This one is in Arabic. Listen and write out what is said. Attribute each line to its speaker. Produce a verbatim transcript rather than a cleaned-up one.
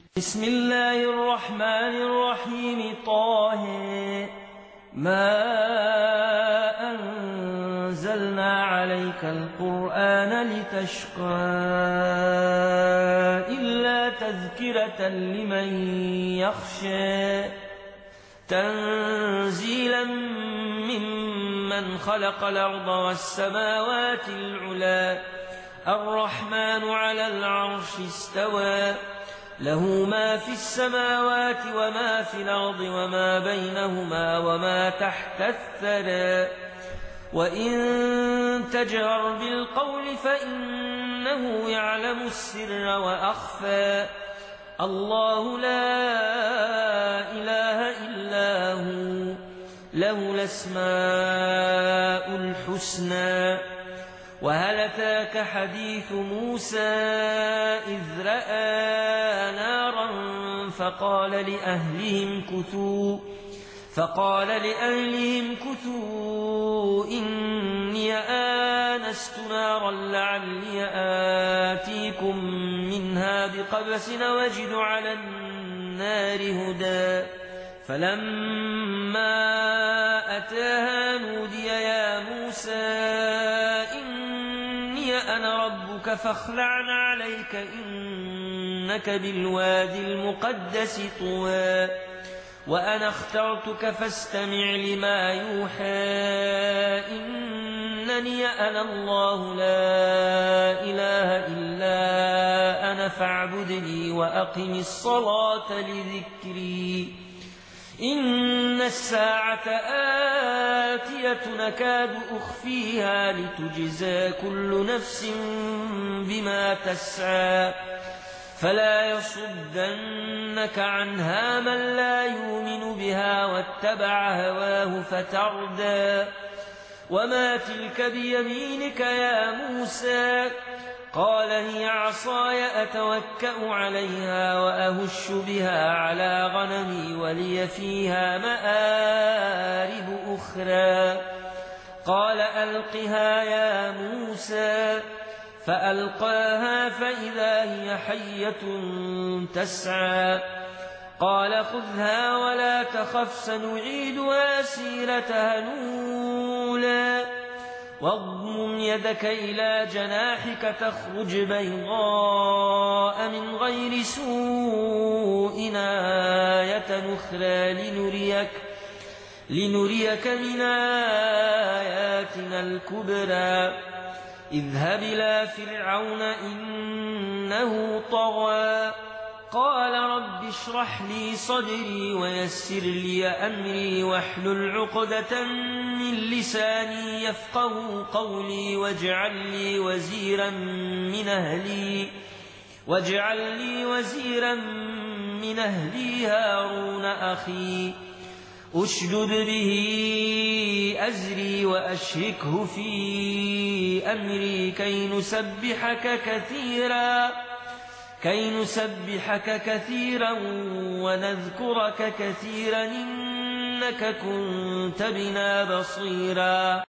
Speaker 1: بسم الله الرحمن الرحيم طه ما أنزلنا عليك القرآن لتشقى إلا تذكرة لمن يخشى تنزيلا ممن خلق الأرض والسماوات العلى الرحمن على العرش استوى له ما في السماوات وما في الأرض وما بينهما وما تحت الثرى وإن تجهر بالقول فإنه يعلم السر وأخفى الله لا إله إلا هو له الأسماء الحسنى وهل أتاك حديث موسى إذ رأى نارا فقال لأهلهم كثوا فقال لأهلهم كثوا إني آنست نارا لعلي آتيكم منها بقبس وجد على النار هدى فلما أتاها نودي يا موسى أنا ربك فاخلع عليك إنك بالوادي المقدس طوى وأنا اخترتك فاستمع لما يوحى إنني أنا الله لا إله إلا أنا فاعبدني وأقم الصلاة لذكري إن الساعة آتية نكاد أخفيها لتجزى كل نفس بما تسعى فلا يصدنك عنها من لا يؤمن بها واتبع هواه فتردى وما تلك بيمينك يا موسى قال هي عصاي أتوكأ عليها وأهش بها على غنمي ولي فيها مآرب أخرى قال ألقها يا موسى فألقاها فإذا هي حية تسعى قال خذها ولا تخف سنعيدها سيرتها الأولى واضمم يدك إلى جناحك تخرج بيضاء من غير سوء آية أخرى لنريك, لنريك من آياتنا الكبرى اذهب إلى فرعون إنه طغى قال رب اشرح لي صدري ويسر لي أمري واحلل عقدة من لساني يفقه قولي واجعل لي وزيرا من أهلي واجعل لي وزيرا من أهلي هارون أخي أشدد به أزري وأشركه في أمري كي نسبحك كثيرا كي نسبحك كثيرا ونذكرك كثيرا إنك كنت بنا بصيرا